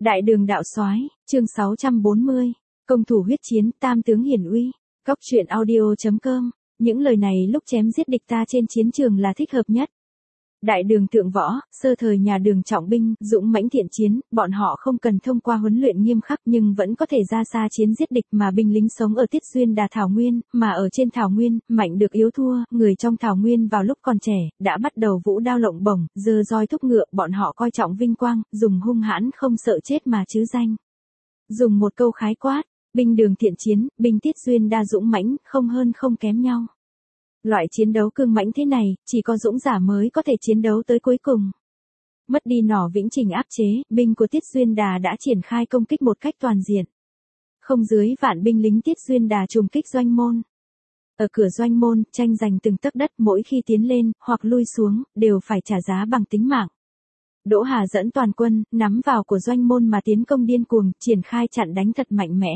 Đại đường đạo soái, chương 640, công thủ huyết chiến, tam tướng hiển uy. Góc truyện audio.com, những lời này lúc chém giết địch ta trên chiến trường là thích hợp nhất. Đại đường thượng võ, sơ thời nhà Đường trọng binh, dũng mãnh thiện chiến, bọn họ không cần thông qua huấn luyện nghiêm khắc nhưng vẫn có thể ra xa chiến giết địch, mà binh lính sống ở Tiết Xuyên Đà Thảo Nguyên, mà ở trên Thảo Nguyên, mạnh được yếu thua, người trong Thảo Nguyên vào lúc còn trẻ, đã bắt đầu vũ đao lộng bổng, giơ roi thúc ngựa, bọn họ coi trọng vinh quang, dùng hung hãn không sợ chết mà chứ danh. Dùng một câu khái quát, binh Đường thiện chiến, binh Tiết Xuyên Đa dũng mãnh, không hơn không kém nhau. Loại chiến đấu cương mãnh thế này, chỉ có dũng giả mới có thể chiến đấu tới cuối cùng. Mất đi nỏ vĩnh trình áp chế, binh của Tiết Xuyên Đà đã triển khai công kích một cách toàn diện. Không dưới vạn binh lính Tiết Xuyên Đà trùng kích doanh môn. Ở cửa doanh môn, tranh giành từng tấc đất, mỗi khi tiến lên, hoặc lui xuống, đều phải trả giá bằng tính mạng. Đỗ Hà dẫn toàn quân, nắm vào của doanh môn mà tiến công điên cuồng, triển khai chặn đánh thật mạnh mẽ.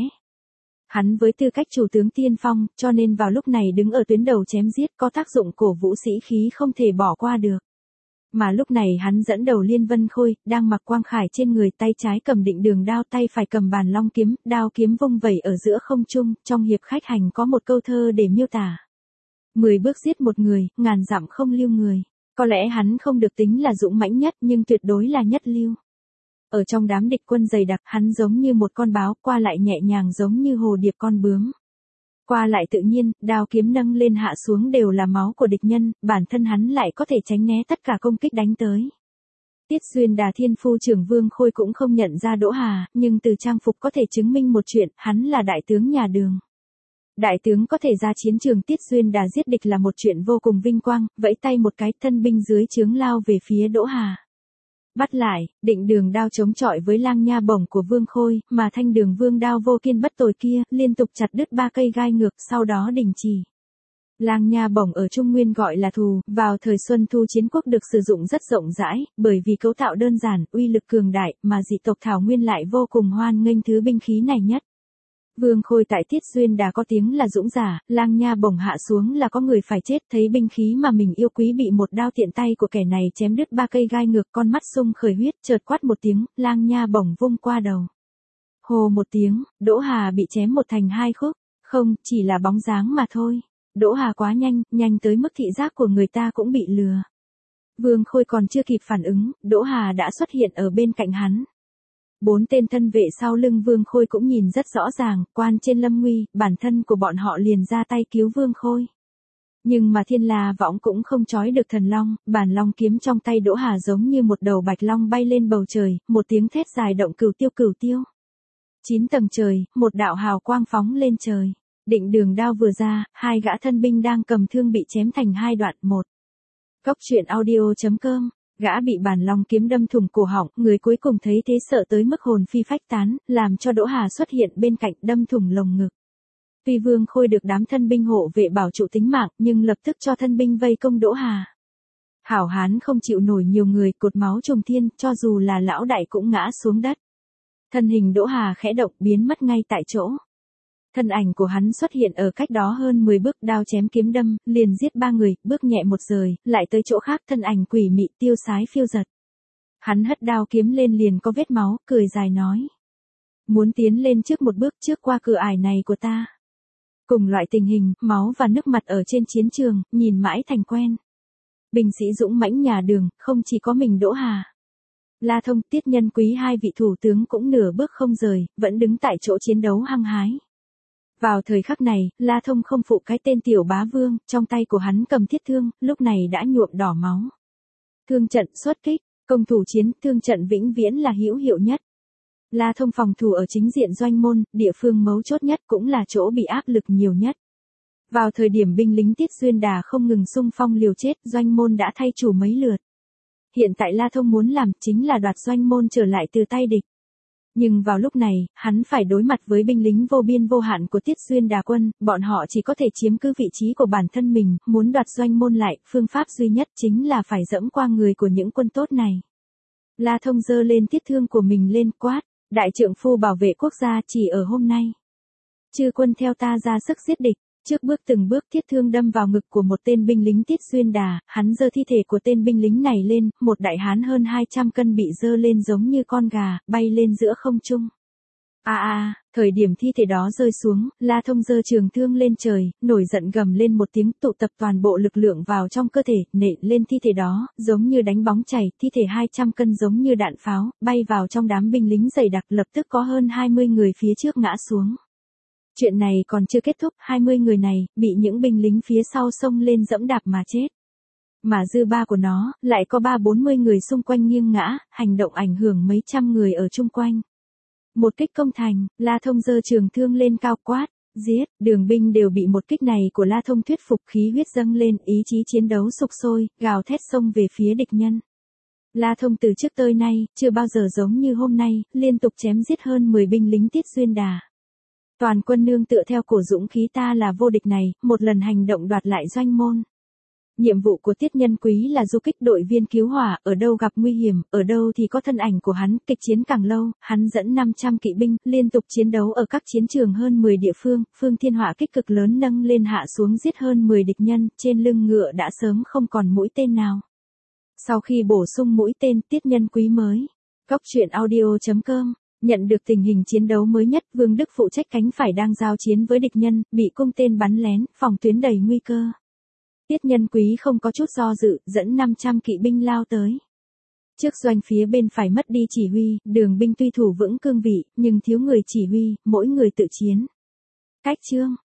Hắn với tư cách chủ tướng tiên phong, cho nên vào lúc này đứng ở tuyến đầu chém giết có tác dụng cổ vũ sĩ khí không thể bỏ qua được. Mà lúc này hắn dẫn đầu Liên Vân Khôi, đang mặc quang khải trên người, tay trái cầm Định Đường đao, tay phải cầm Bàn Long kiếm, đao kiếm vung vẩy ở giữa không trung. Trong hiệp khách hành có một câu thơ để miêu tả: 10 bước giết một người, ngàn dặm không lưu người. Có lẽ hắn không được tính là dũng mãnh nhất nhưng tuyệt đối là nhất lưu. Ở trong đám địch quân dày đặc, hắn giống như một con báo, qua lại nhẹ nhàng giống như hồ điệp con bướm. Qua lại tự nhiên, đao kiếm nâng lên hạ xuống đều là máu của địch nhân, bản thân hắn lại có thể tránh né tất cả công kích đánh tới. Tiết Xuyên Đà Thiên Phu trưởng Vương Khôi cũng không nhận ra Đỗ Hà, nhưng từ trang phục có thể chứng minh một chuyện, hắn là đại tướng nhà Đường. Đại tướng có thể ra chiến trường Tiết Xuyên Đà giết địch là một chuyện vô cùng vinh quang, vẫy tay một cái, thân binh dưới trướng lao về phía Đỗ Hà. Bắt lại, Định Đường đao chống chọi với lang nha bổng của Vương Khôi, mà Thanh Đường Vương đao vô kiên bất tồi kia, liên tục chặt đứt 3 cây gai ngược, sau đó đình chỉ. Lang nha bổng ở Trung Nguyên gọi là thù, vào thời Xuân Thu chiến quốc được sử dụng rất rộng rãi, bởi vì cấu tạo đơn giản, uy lực cường đại, mà dị tộc Thảo Nguyên lại vô cùng hoan nghênh thứ binh khí này nhất. Vương Khôi tại Tiết Xuyên Đà có tiếng là dũng giả, lang nha bổng hạ xuống là có người phải chết, thấy binh khí mà mình yêu quý bị một đao tiện tay của kẻ này chém đứt 3 cây gai ngược, con mắt sung khởi huyết, chợt quát một tiếng, lang nha bổng vung qua đầu. Hồ một tiếng, Đỗ Hà bị chém một thành 2 khúc, không, chỉ là bóng dáng mà thôi. Đỗ Hà quá nhanh, nhanh tới mức thị giác của người ta cũng bị lừa. Vương Khôi còn chưa kịp phản ứng, Đỗ Hà đã xuất hiện ở bên cạnh hắn. 4 tên thân vệ sau lưng Vương Khôi cũng nhìn rất rõ ràng, quan trên lâm nguy, bản thân của bọn họ liền ra tay cứu Vương Khôi. Nhưng mà Thiên La Võng cũng không trói được thần long, Bàn Long kiếm trong tay Đỗ Hà giống như một đầu bạch long bay lên bầu trời, một tiếng thét dài động cửu tiêu. 9 tầng trời, một đạo hào quang phóng lên trời. Định Đường đao vừa ra, 2 gã thân binh đang cầm thương bị chém thành 2 đoạn. Một. Góc truyện audio.com. Gã bị Bàn Long kiếm đâm thủng cổ họng, người cuối cùng thấy thế sợ tới mức hồn phi phách tán, làm cho Đỗ Hà xuất hiện bên cạnh đâm thủng lồng ngực. Tuy Vương Khôi được đám thân binh hộ vệ bảo trụ tính mạng, nhưng lập tức cho thân binh vây công Đỗ Hà. Hảo hán không chịu nổi nhiều người, cột máu trùng thiên, cho dù là lão đại cũng ngã xuống đất. Thân hình Đỗ Hà khẽ động, biến mất ngay tại chỗ. Thân ảnh của hắn xuất hiện ở cách đó hơn 10 bước, đao chém kiếm đâm, liền giết 3 người, bước nhẹ một rời, lại tới chỗ khác, thân ảnh quỷ mị tiêu sái phiêu giật. Hắn hất đao kiếm lên liền có vết máu, cười dài nói: muốn tiến lên trước một bước, trước qua cửa ải này của ta. Cùng loại tình hình, máu và nước mặt ở trên chiến trường, nhìn mãi thành quen. Binh sĩ dũng mãnh nhà Đường, không chỉ có mình Đỗ Hà. La Thông, Tiết Nhân Quý, 2 vị thủ tướng cũng nửa bước không rời, vẫn đứng tại chỗ chiến đấu hăng hái. Vào thời khắc này, La Thông không phụ cái tên tiểu bá vương, trong tay của hắn cầm thiết thương, lúc này đã nhuộm đỏ máu. Thương trận xuất kích, công thủ chiến, thương trận vĩnh viễn là hữu hiệu nhất. La Thông phòng thủ ở chính diện doanh môn, địa phương mấu chốt nhất, cũng là chỗ bị áp lực nhiều nhất. Vào thời điểm binh lính Tiết Xuyên Đà không ngừng xung phong liều chết, doanh môn đã thay chủ mấy lượt. Hiện tại La Thông muốn làm chính là đoạt doanh môn trở lại từ tay địch. Nhưng vào lúc này, hắn phải đối mặt với binh lính vô biên vô hạn của Tiết Xuyên Đà quân, bọn họ chỉ có thể chiếm cứ vị trí của bản thân mình, muốn đoạt doanh môn lại, phương pháp duy nhất chính là phải dẫm qua người của những quân tốt này. La Thông giơ lên thiết thương của mình lên, quát: đại trượng phu bảo vệ quốc gia chỉ ở hôm nay. Chư quân theo ta ra sức giết địch. Trước bước từng bước thiết thương đâm vào ngực của một tên binh lính Tiết Xuyên Đà, hắn giơ thi thể của tên binh lính này lên, một đại hán hơn 200 cân bị giơ lên giống như con gà, bay lên giữa không trung. Thời điểm thi thể đó rơi xuống, La Thông giơ trường thương lên trời, nổi giận gầm lên một tiếng, tụ tập toàn bộ lực lượng vào trong cơ thể, nện lên thi thể đó, giống như đánh bóng chày, thi thể 200 cân giống như đạn pháo, bay vào trong đám binh lính dày đặc, lập tức có hơn 20 người phía trước ngã xuống. Chuyện này còn chưa kết thúc, 20 người này, bị những binh lính phía sau xông lên dẫm đạp mà chết. Mà dư ba của nó, lại có 30-40 người xung quanh nghiêng ngã, hành động ảnh hưởng mấy trăm người ở chung quanh. Một kích công thành, La Thông giơ trường thương lên cao quát, giết, đường binh đều bị một kích này của La Thông thuyết phục, khí huyết dâng lên, ý chí chiến đấu sục sôi, gào thét xông về phía địch nhân. La Thông từ trước tới nay, chưa bao giờ giống như hôm nay, liên tục chém giết hơn 10 binh lính Tiết Xuyên Đà. Toàn quân nương tựa theo cổ dũng khí ta là vô địch này, một lần hành động đoạt lại doanh môn. Nhiệm vụ của Tiết Nhân Quý là du kích đội viên cứu hỏa, ở đâu gặp nguy hiểm, ở đâu thì có thân ảnh của hắn, kịch chiến càng lâu, hắn dẫn 500 kỵ binh, liên tục chiến đấu ở các chiến trường hơn 10 địa phương, Phương Thiên Hỏa kích cực lớn nâng lên hạ xuống giết hơn 10 địch nhân, trên lưng ngựa đã sớm không còn mũi tên nào. Sau khi bổ sung mũi tên, Tiết Nhân Quý mới. Goctruyện.audio.com nhận được tình hình chiến đấu mới nhất, Vương Đức phụ trách cánh phải đang giao chiến với địch nhân, bị cung tên bắn lén, phòng tuyến đầy nguy cơ. Tiết Nhân Quý không có chút do dự, dẫn 500 kỵ binh lao tới. Trước doanh phía bên phải mất đi chỉ huy, đường binh tuy thủ vững cương vị, nhưng thiếu người chỉ huy, mỗi người tự chiến. Cách chương